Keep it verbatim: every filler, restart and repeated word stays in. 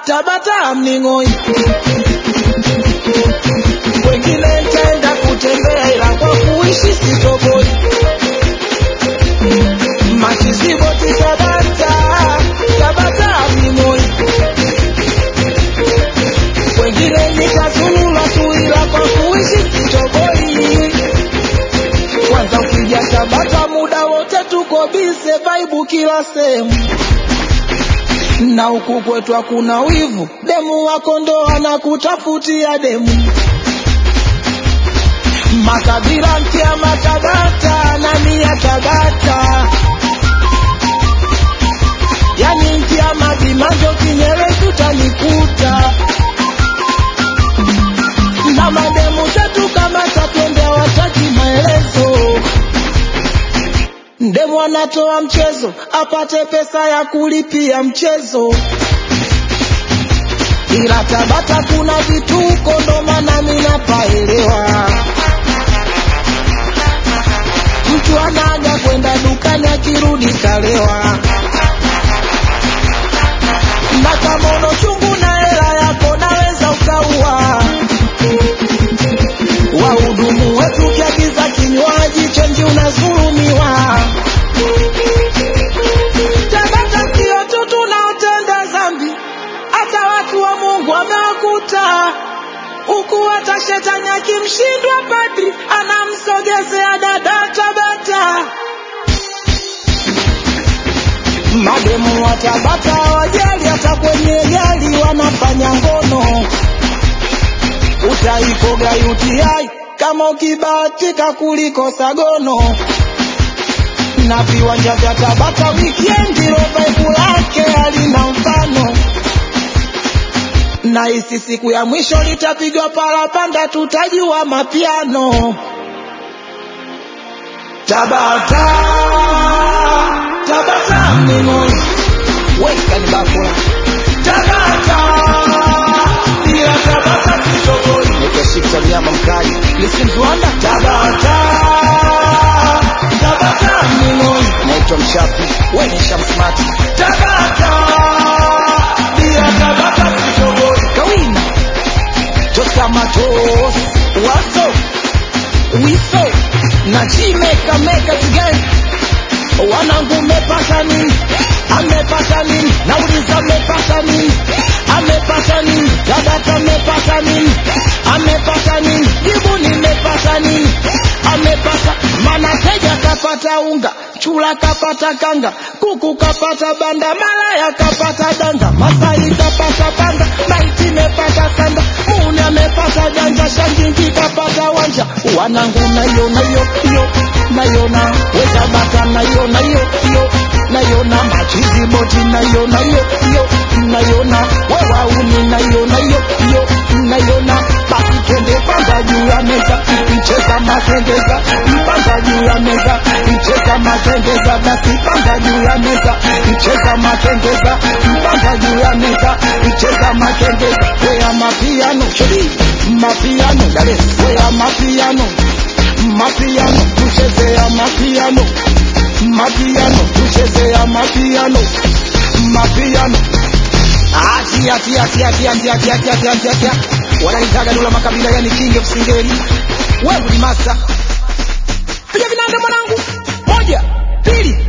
Tabata mningoi. Wengine nitaenda kutembea ila kwa kuishi sitoboi. Machizibo Tabata, Tabata mningoi. Wengine nitazulula tu ila kwa kuishi sitoboi. Kwanza ukija Tabata muda wote tuko bize, vibe kila sehemu. Na huku kwetu hakuna wivu, demu wako ndo anakutafutia demu. Makabila mpya Matabata na mia Tabata, yani mpya Madimanjo Kinyere tutanikuta. Na mademu zetu kama tatwende wataki maelezo. Demu anatoa mchezo apate pesa ya kulipia mchezo. Ila Tabata kuna vituko ndo maana mimi napaelewa. Mtu anaga kwenda dukani akirudi kalewa. Na kama uno chungu na hela yako naweza ukaua. Wahudumu wetu kiagiza kinywaji chenji unazulumiwa. Tabata sio tu tunaotenda dhambi, hata watu wa Mungu wamewakuta. Huku hata shetani akimshindwa padri anamsogezea dada Tabata. Mademu wa Tabata wajali hata kwenye gari wanafanya ngono. Utaipoga U T I kama ukibahatika kuliko sagono. Na viwanja vya Tabata weekend vibe lake halina mfano. Na isi siku ya mwisho litapigwa parapanda tutajua mapiano. Tabata, Tabata mningoi. Weka ni bakula. Tabata, bila Tabata sitoboi. Nikashika mnyama mkali, listen Rwanda. Tabata, Tabata mningoi. Naitwa Mshapi, we ni Shamsmati. Tabata, bila Tabata sitoboi. Kawina, tosa matos, waso, wiso, na chimeka meka together. Wanangu mepata nini? Amepata nini? Nauliza mepata nini? Amepata nini? Tabata mepata nini? Amepata nini? Jibu nimepata nini? Amepata mana teja kapata unga, chula kapata kanga, kuku kapata banda, malaya kapata danga, Masai kapata banda, maiti mepata sanda, Mune amepata janja, Shangingi kapata wanja. Wanangu nayona yo yo, nayona Tabata nayona yo yo, nayona Machizibo nayona yo yo, nayona wawauni nayona yo yo, nayona basi twende panda juu ya meza, mcheza matengeza, mpanda juu ya meza, mcheza matengeza, basi panda juu ya meza, mcheza matengeza, mpanda juu ya meza, mcheza matengeza. Wea mapiano, chedi, mapiano, dale, wea mapiano, mapiano, tuchezea mapiano, mapiano, tuchezea mapiano, mapiano. Ati ati ati ati ati ati ati ati ati ati wananitaga Dula Makabila yani king of singeli. Wewe ni master. Piga vinanda mwanangu. Moja, pili.